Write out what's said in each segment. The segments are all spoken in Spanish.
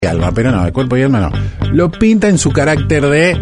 alma, pero no, de cuerpo y alma no. Lo pinta en su carácter de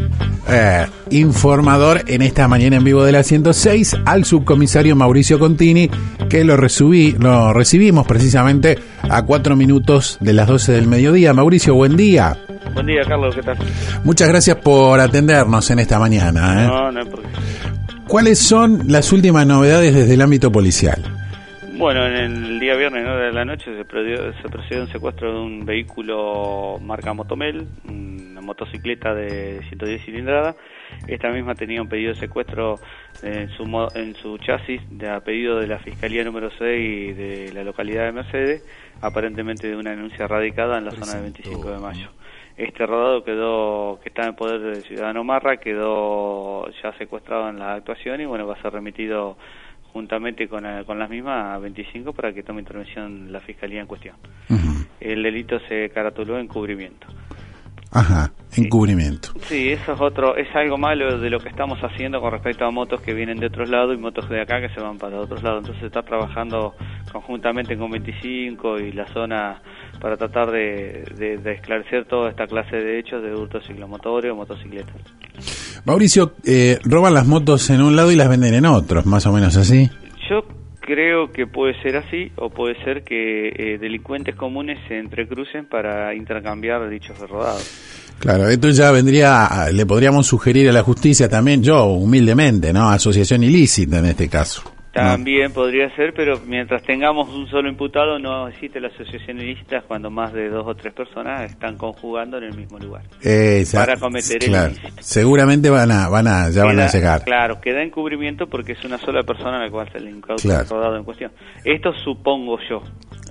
informador en esta mañana en vivo de la 106 al subcomisario Mauricio Contini, que lo recibimos precisamente a 4 minutos de las 12 del mediodía. Mauricio, buen día. Buen día, Carlos, ¿qué tal? Muchas gracias por atendernos en esta mañana. No hay por qué. ¿Cuáles son las últimas novedades desde el ámbito policial? Bueno, en el día viernes, en hora de la noche, se procedió un secuestro de un vehículo marca Motomel, una motocicleta de 110 cilindradas. Esta misma tenía un pedido de secuestro en su chasis, a pedido de la Fiscalía número 6 de la localidad de Mercedes, aparentemente de una denuncia radicada en la zona de 25 de mayo. Este rodado que está en poder del ciudadano Marra, quedó ya secuestrado en la actuación y bueno, va a ser remitido juntamente con las mismas a 25 para que tome intervención la Fiscalía en cuestión. Uh-huh. El delito se caratuló encubrimiento. Ajá, encubrimiento. Sí, eso es algo malo de lo que estamos haciendo con respecto a motos que vienen de otros lados y motos de acá que se van para otros lados. Entonces está trabajando conjuntamente con 25 y la zona para tratar de esclarecer toda esta clase de hechos de hurto ciclomotorio o motocicletas. Mauricio, roban las motos en un lado y las venden en otros, más o menos así. Yo creo que puede ser así, o puede ser que delincuentes comunes se entrecrucen para intercambiar dichos rodados. Claro, esto ya le podríamos sugerir a la justicia también, yo humildemente, ¿no? Asociación ilícita en este caso. También podría ser, pero mientras tengamos un solo imputado no existe la asociación ilícita cuando más de 2 o 3 personas están conjugando en el mismo lugar para cometer el ilícito. Seguramente van a llegar. Claro, queda encubrimiento porque es una sola persona a la cual se le incauta el rodado en cuestión. Esto supongo yo.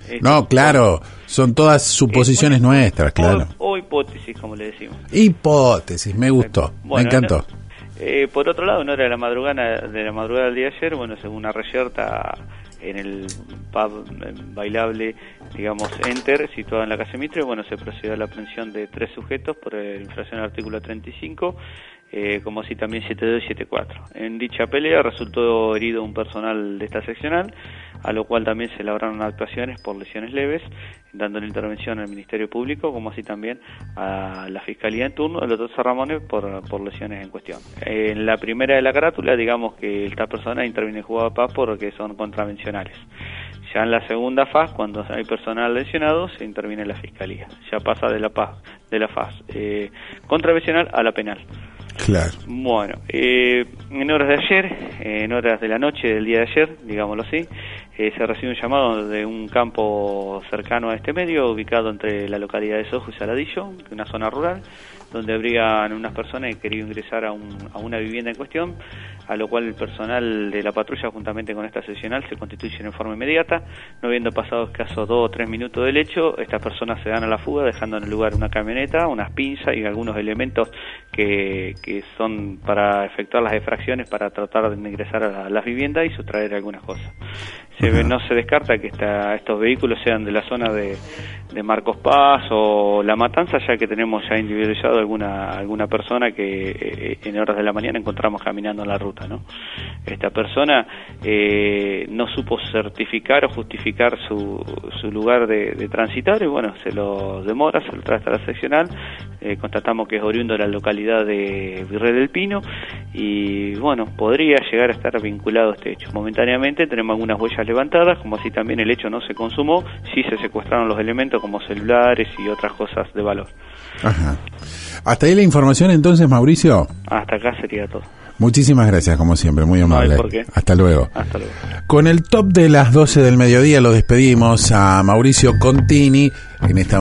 Son todas suposiciones nuestras, claro. O hipótesis, como le decimos. Hipótesis, me gustó, me encantó. Por otro lado, en hora de la madrugada del día de ayer, bueno, según una reyerta en el pub bailable, digamos, Enter, situado en la calle Mitre, bueno, se procedió a la aprehensión de 3 sujetos por infracción al artículo 35, como así también 72 y 74. En dicha pelea resultó herido un personal de esta seccional, a lo cual también se elaboraron actuaciones por lesiones leves, dando la intervención al Ministerio Público, como así también a la Fiscalía en turno del doctor Ramones por lesiones en cuestión. En la primera de la carátula, digamos que esta persona interviene en juzgado de paz porque son contravencionales. Ya en la segunda fase, cuando hay personal lesionado, se interviene la Fiscalía. Ya pasa de la fase contravencional a la penal. Claro. Bueno, en horas de ayer, en horas de la noche del día de ayer, digámoslo así, se recibe un llamado de un campo cercano a este medio, ubicado entre la localidad de Sojo y Saladillo, una zona rural, donde habrían unas personas que querían ingresar a una vivienda en cuestión, a lo cual el personal de la patrulla, juntamente con esta seccional, se constituye en forma inmediata. No habiendo pasado escasos 2 o 3 minutos del hecho, estas personas se dan a la fuga, dejando en el lugar una camioneta, unas pinzas y algunos elementos que son para efectuar las extracciones para tratar de ingresar a las viviendas y sustraer algunas cosas. No se descarta que estos vehículos sean de la zona de Marcos Paz o La Matanza, ya que tenemos ya individualizado alguna persona que en horas de la mañana encontramos caminando en la ruta, ¿no? Esta persona no supo certificar o justificar su lugar de transitar y bueno, se lo demora, se lo trae hasta la seccional. Constatamos que es oriundo de la localidad de Virrey del Pino y bueno, podría llegar a estar vinculado a este hecho. Momentáneamente tenemos algunas huellas levantadas, como así también el hecho no se consumó, sí se secuestraron los elementos como celulares y otras cosas de valor. Ajá. ¿Hasta ahí la información entonces, Mauricio? Hasta acá sería todo. Muchísimas gracias, como siempre, muy amable. No hay por qué. Hasta luego. Hasta luego. Con el top de las 12 del mediodía lo despedimos a Mauricio Contini en esta